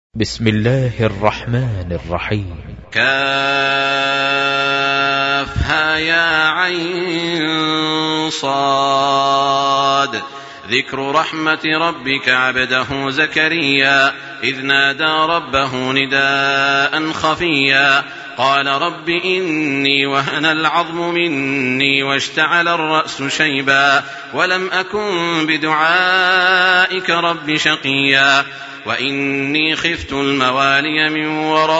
بسم الله الرحمن الرحيم. كافها يا عين صاد. ذكر رحمة ربك عبده زكريا إذ نادى ربه نداء خفيا قال رب إني وهن العظم مني واشتعل الرأس شيبا ولم أكن بدعائك رب شقيا وإني خفت الموالي من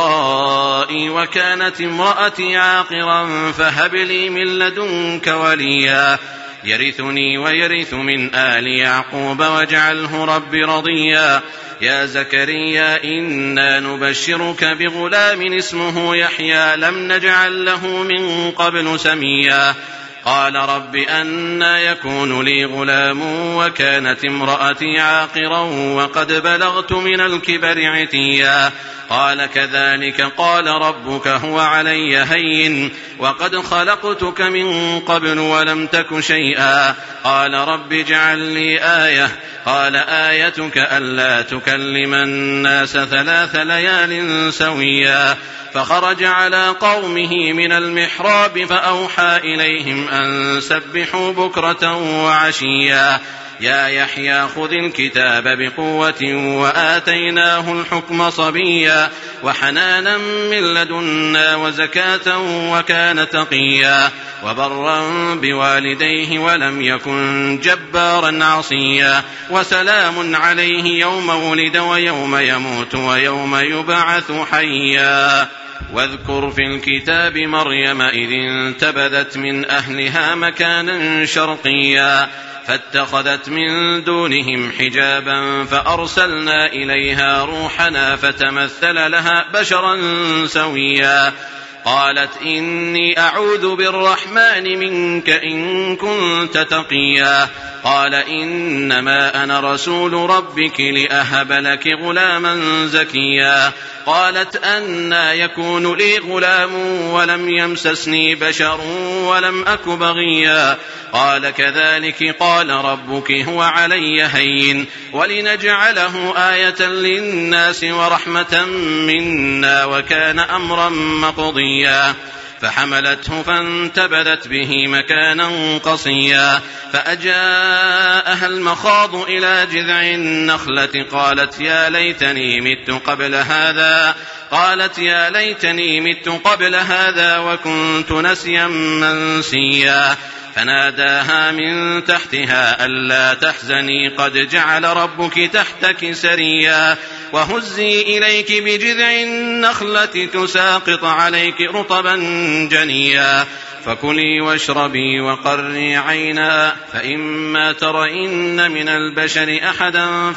ورائي وكانت امرأتي عاقرا فهب لي من لدنك وليا يرثني ويرث من آل يعقوب واجعله رب رضيا يا زكريا إنا نبشرك بغلام اسمه يحيى لم نجعل له من قبل سميا قال رب أنى يكون لي غلام وكانت امرأتي عاقرا وقد بلغت من الكبر عتيا قال كذلك قال ربك هو علي هين وقد خلقتك من قبل ولم تك شيئا قال رب اجعل لي آية قال آيتك ألا تكلم الناس 3 ليال سويا فخرج على قومه من المحراب فأوحى إليهم أن سبحوا بكرة وعشيا يا يحيى خذ الكتاب بقوة وآتيناه الحكم صبيا وحنانا من لدنا وزكاة وكان تقيا وبرا بوالديه ولم يكن جبارا عصيا وسلام عليه يوم ولد ويوم يموت ويوم يبعث حيا واذكر في الكتاب مريم إذ انتبذت من أهلها مكانا شرقيا فاتخذت من دونهم حجابا فأرسلنا إليها روحنا فتمثل لها بشرا سويا قالت إني أعوذ بالرحمن منك إن كنت تقيا قال إنما أنا رسول ربك لأهب لك غلاما زكيا قالت أنى يكون لي غلام ولم يمسسني بشر ولم أك بغيا قال كذلك قال ربك هو علي هين ولنجعله آية للناس ورحمة منا وكان أمرا مقضيا فحملته فانتبذت به مكانا قصيا فأجاءها المخاض إلى جذع النخلة قالت يا ليتني مت قبل هذا وكنت نسيا منسيا فناداها من تحتها ألا تحزني قد جعل ربك تحتك سريا وهزي إليك بجذع النخلة تساقط عليك رطبا جنيا فكلي واشربي وقري عينا فإما ترين من البشر أحدا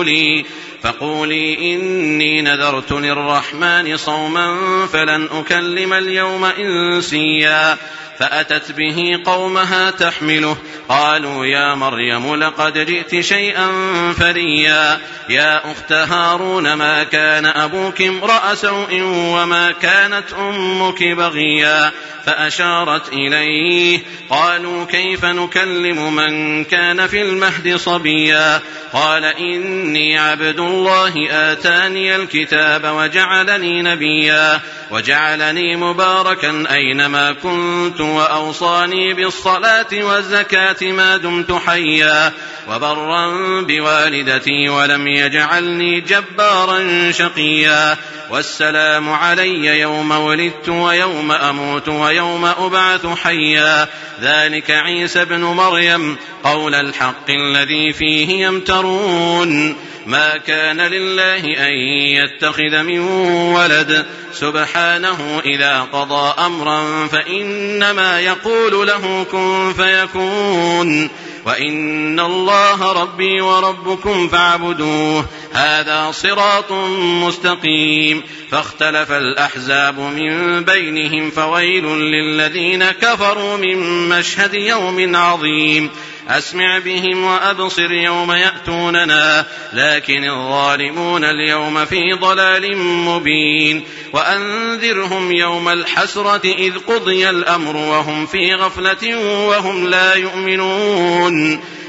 فقولي إني نذرت للرحمن صوما فلن أكلم اليوم إنسيا فأتت به قومها تحمله قالوا يا مريم لقد جئت شيئا فريا يا أخت هارون ما كان أبوك امرأ سوء وما كانت أمك بغيا فأشارت إليه قالوا كيف نكلم من كان في المهد صبيا قال إني عبد الله آتاني الكتاب وجعلني نبيا وجعلني مباركا أينما كنت وأوصاني بالصلاة والزكاة ما دمت حيا وبرا بوالدتي ولم يجعلني جبارا شقيا والسلام علي يوم ولدت ويوم أموت ويوم أبعث حيا ذلك عيسى ابن مريم قول الحق الذي فيه يمترون ما كان لله أن يتخذ من ولد سبحانه إذا قضى أمرا فإنما يقول له كن فيكون وإن الله ربي وربكم فاعبدوه هذا صراط مستقيم فاختلف الأحزاب من بينهم فويل للذين كفروا من مشهد يوم عظيم أسمع بهم وأبصر يوم يأتوننا لكن الظالمون اليوم في ضلال مبين وأنذرهم يوم الحسرة إذ قضي الأمر وهم في غفلة وهم لا يؤمنون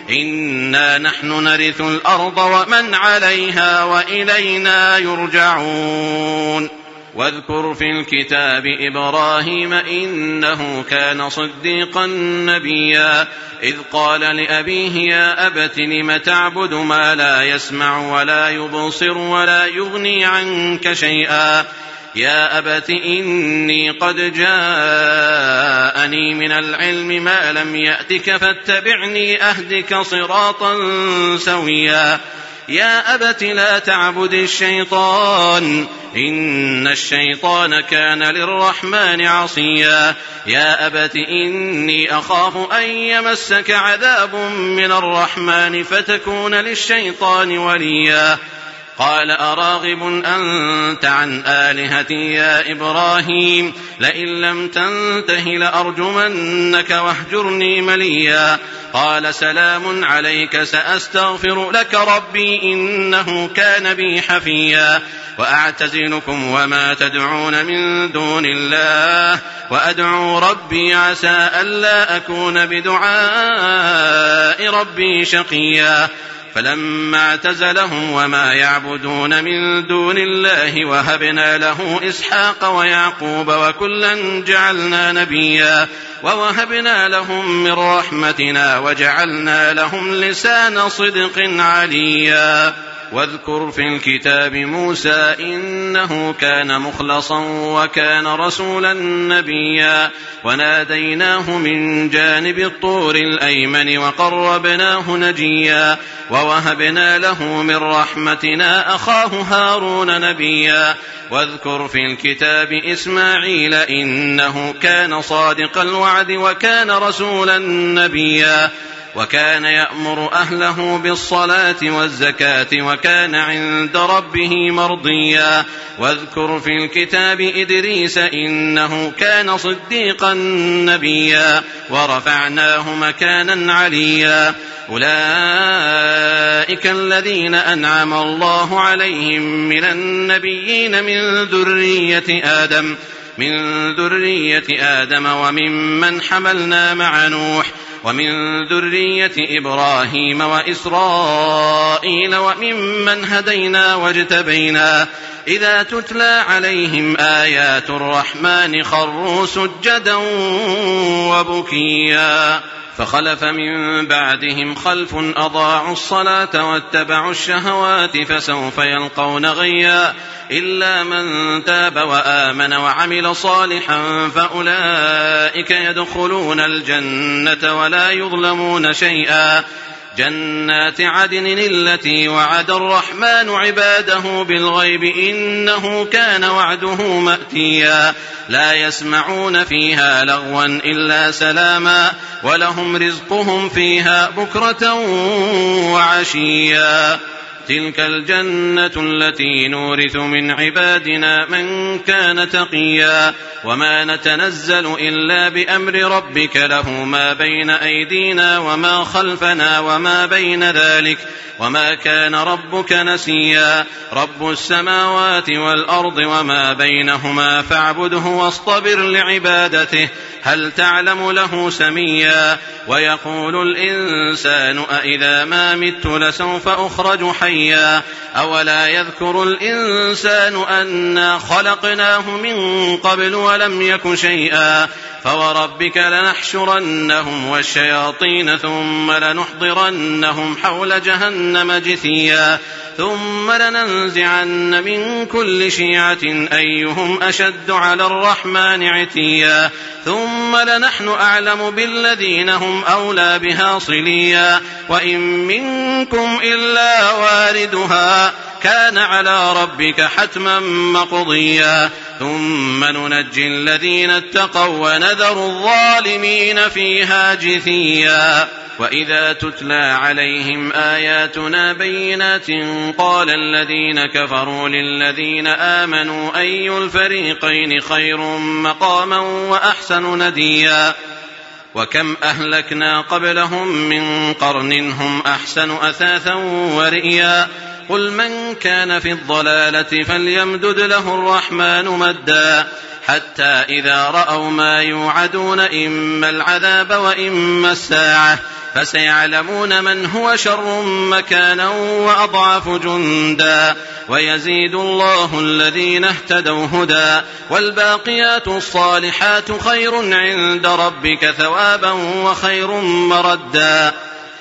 إنا نحن نرث الأرض ومن عليها وإلينا يرجعون واذكر في الكتاب إبراهيم إنه كان صديقا نبيا إذ قال لأبيه يا أبت لم تعبد ما لا يسمع ولا يبصر ولا يغني عنك شيئا يا أبت إني قد جاءني من العلم ما لم يأتك فاتبعني أهدك صراطا سويا يا أبت لا تعبد الشيطان إن الشيطان كان للرحمن عصيا يا أبت إني أخاف أن يمسك عذاب من الرحمن فتكون للشيطان وليا قال أراغب أنت عن آلهتي يا إبراهيم لئن لم تنته لأرجمنك واهجرني مليا قال سلام عليك سأستغفر لك ربي إنه كان بي حفيا وأعتزلكم وما تدعون من دون الله وأدعو ربي عسى ألا أكون بدعاء ربي شقيا فلما اعتزلهم وما يعبدون من دون الله وهبنا له إسحاق ويعقوب وكلا جعلنا نبيا ووهبنا لهم من رحمتنا وجعلنا لهم لسان صدق عليا واذكر في الكتاب موسى إنه كان مخلصا وكان رسولا نبيا وناديناه من جانب الطور الأيمن وقربناه نجيا ووهبنا له من رحمتنا أخاه هارون نبيا واذكر في الكتاب إسماعيل إنه كان صادق الوعد وكان رسولا نبيا وكان يأمر أهله بالصلاة والزكاة وكان عند ربه مرضيا واذكر في الكتاب إدريس إنه كان صديقا نبيا ورفعناه مكانا عليا أولئك الذين أنعم الله عليهم من النبيين من ذرية آدم وممن حملنا مع نوح ومن ذرية إبراهيم وإسرائيل وممن هدينا واجتبينا إذا تتلى عليهم آيات الرحمن خروا سجدا وبكيا فخلف من بعدهم خلف أضاعوا الصلاة واتبعوا الشهوات فسوف يلقون غيا إلا من تاب وآمن وعمل صالحا فأولئك يدخلون الجنة ولا يظلمون شيئا جنات عدن التي وعد الرحمن عباده بالغيب إنه كان وعده مأتيا لا يسمعون فيها لغوا إلا سلاما ولهم رزقهم فيها بكرة وعشيا تلك الجنة التي نورث من عبادنا من كان تقيا وما نتنزل إلا بأمر ربك له ما بين أيدينا وما خلفنا وما بين ذلك وما كان ربك نسيا رب السماوات والأرض وما بينهما فاعبده واصطبر لعبادته هل تعلم له سميا ويقول الإنسان أإذا ما مت لسوف أخرج حيا أولا يذكر الإنسان أنا خلقناه من قبل ولم يك شيئا فوربك لنحشرنهم والشياطين ثم لنحضرنهم حول جهنم جثيا ثم لننزعن من كل شيعة أيهم أشد على الرحمن عتيا ثم لنحن أعلم بالذين هم أولى بها صليا وإن منكم إلا واردها كان على ربك حتما مقضيا ثم ننجي الذين اتقوا ونذر الظالمين فيها جثيا وإذا تتلى عليهم آياتنا بينات قال الذين كفروا للذين آمنوا أي الفريقين خير مقاما وأحسن نديا وكم أهلكنا قبلهم من قرن هم أحسن أثاثا ورئيا قل من كان في الضلالة فليمدد له الرحمن مدا حتى إذا رأوا ما يوعدون إما العذاب وإما الساعة فسيعلمون من هو شر مكانا وأضعف جندا ويزيد الله الذين اهتدوا هدى والباقيات الصالحات خير عند ربك ثوابا وخير مردا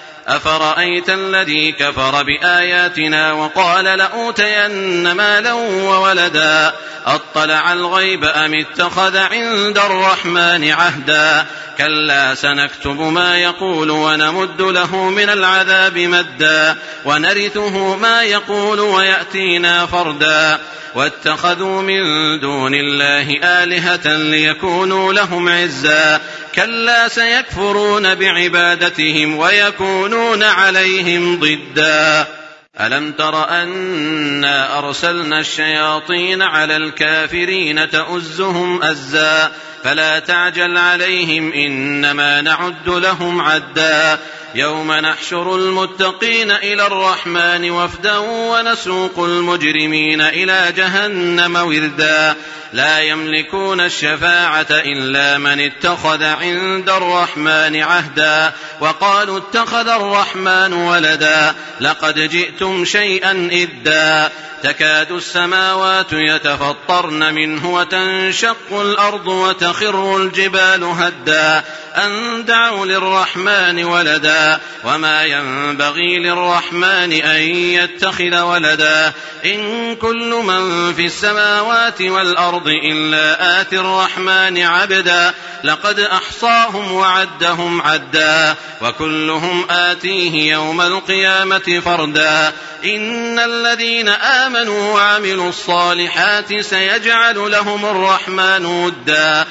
أفرأيت الذي كفر بآياتنا وقال لأوتين مالا وولدا أطلع الغيب أم اتخذ عند الرحمن عهدا كلا سنكتب ما يقول ونمد له من العذاب مدا ونرثه ما يقول ويأتينا فردا واتخذوا من دون الله آلهة ليكونوا لهم عزا كلا سيكفرون بعبادتهم ويكونون عليهم ضدا ألم تر أنا أرسلنا الشياطين على الكافرين تؤزهم أزا فلا تعجل عليهم إنما نعد لهم عدا يوم نحشر المتقين إلى الرحمن وفدا ونسوق المجرمين إلى جهنم وردا لا يملكون الشفاعة إلا من اتخذ عند الرحمن عهدا وقالوا اتخذ الرحمن ولدا لقد جئتم شيئا إدا تكاد السماوات يتفطرن منه وتنشق الأرض وتخر الجبال هدا أن دعوا للرحمن ولدا وما ينبغي للرحمن أن يتخذ ولدا إن كل من في السماوات والأرض إلا آتي الرحمن عبدا لقد أحصاهم وعدهم عدا وكلهم آتيه يوم القيامة فردا إن الذين آمنوا وعملوا الصالحات سيجعل لهم الرحمن ودا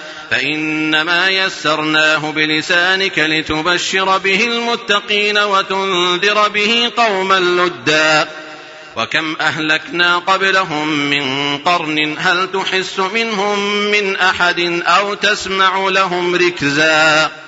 فإنما يسرناه بلسانك لتبشر به المتقين وتنذر به قوما لدا وكم أهلكنا قبلهم من قرن هل تحس منهم من أحد أو تسمع لهم ركزا